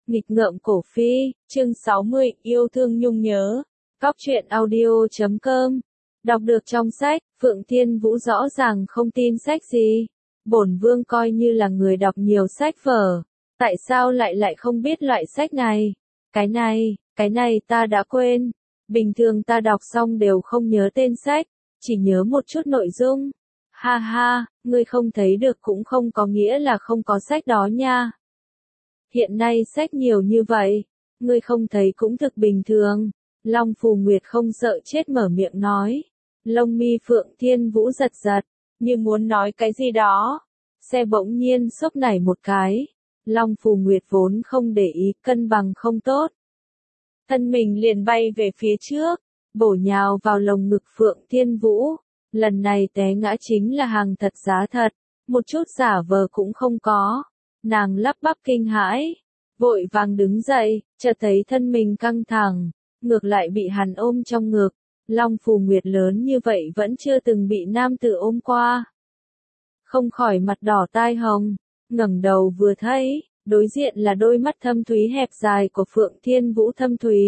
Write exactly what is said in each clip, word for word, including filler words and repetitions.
Nghịch ngợm cổ phi, chương sáu mươi, yêu thương nhung nhớ. Góc truyện audio chấm com. Đọc được trong sách, Phượng Thiên Vũ rõ ràng không tin sách gì. Bổn vương coi như là người đọc nhiều sách vở. Tại sao lại lại không biết loại sách này? Cái này, cái này ta đã quên. Bình thường ta đọc xong đều không nhớ tên sách, chỉ nhớ một chút nội dung. Ha ha, ngươi không thấy được cũng không có nghĩa là không có sách đó nha. Hiện nay sách nhiều như vậy, ngươi không thấy cũng thực bình thường. Long Phù Nguyệt không sợ chết mở miệng nói. Lông mi Phượng Thiên Vũ giật giật, như muốn nói cái gì đó. Xe bỗng nhiên sốc nảy một cái. Long Phù Nguyệt vốn không để ý, cân bằng không tốt. Thân mình liền bay về phía trước, bổ nhào vào lồng ngực Phượng Thiên Vũ. Lần này té ngã chính là hàng thật giá thật, một chút giả vờ cũng không có. Nàng lắp bắp kinh hãi, vội vàng đứng dậy, chợt thấy thân mình căng thẳng, ngược lại bị hắn ôm trong ngực. Long Phù Nguyệt lớn như vậy vẫn chưa từng bị nam tử ôm qua. Không khỏi mặt đỏ tai hồng, ngẩng đầu vừa thấy, đối diện là đôi mắt thâm thúy hẹp dài của Phượng Thiên Vũ thâm thúy.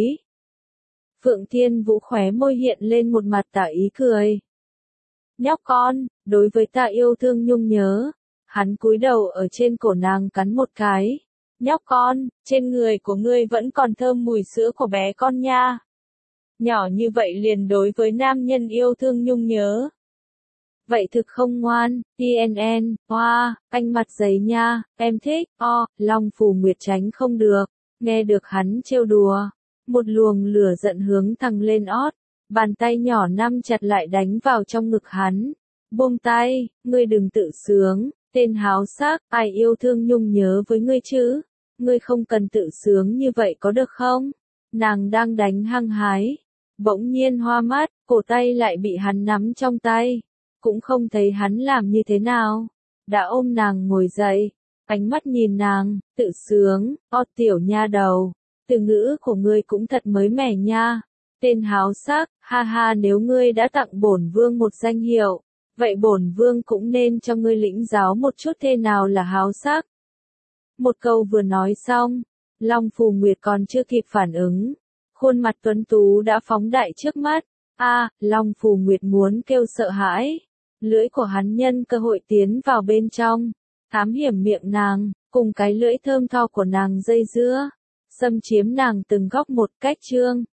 Phượng Thiên Vũ khóe môi hiện lên một mặt tà ý cười. Nhóc con, đối với ta yêu thương nhung nhớ. Hắn cúi đầu ở trên cổ nàng cắn một cái. Nhóc con, trên người của ngươi vẫn còn thơm mùi sữa của bé con nha. Nhỏ như vậy liền đối với nam nhân yêu thương nhung nhớ. Vậy thực không ngoan, tê en en, hoa, anh mặt giấy nha, em thích, o, Long Phù Nguyệt tránh không được, nghe được hắn trêu đùa. Một luồng lửa giận hướng thẳng lên ót, bàn tay nhỏ nắm chặt lại đánh vào trong ngực hắn. Buông tay, ngươi đừng tự sướng. Tên háo sắc, ai yêu thương nhung nhớ với ngươi chứ? Ngươi không cần tự sướng như vậy có được không? Nàng đang đánh hăng hái. Bỗng nhiên hoa mắt, cổ tay lại bị hắn nắm trong tay. Cũng không thấy hắn làm như thế nào. Đã ôm nàng ngồi dậy. Ánh mắt nhìn nàng, tự sướng, o tiểu nha đầu. Từ ngữ của ngươi cũng thật mới mẻ nha. Tên háo sắc, ha ha nếu ngươi đã tặng bổn vương một danh hiệu. Vậy bổn vương cũng nên cho ngươi lĩnh giáo một chút thế nào là háo sắc. Một câu vừa nói xong, Long Phù Nguyệt còn chưa kịp phản ứng. Khuôn mặt tuấn tú đã phóng đại trước mắt. A, à, Long Phù Nguyệt muốn kêu sợ hãi. Lưỡi của hắn nhân cơ hội tiến vào bên trong, thám hiểm miệng nàng, cùng cái lưỡi thơm tho của nàng dây dưa, xâm chiếm nàng từng góc một cách trương.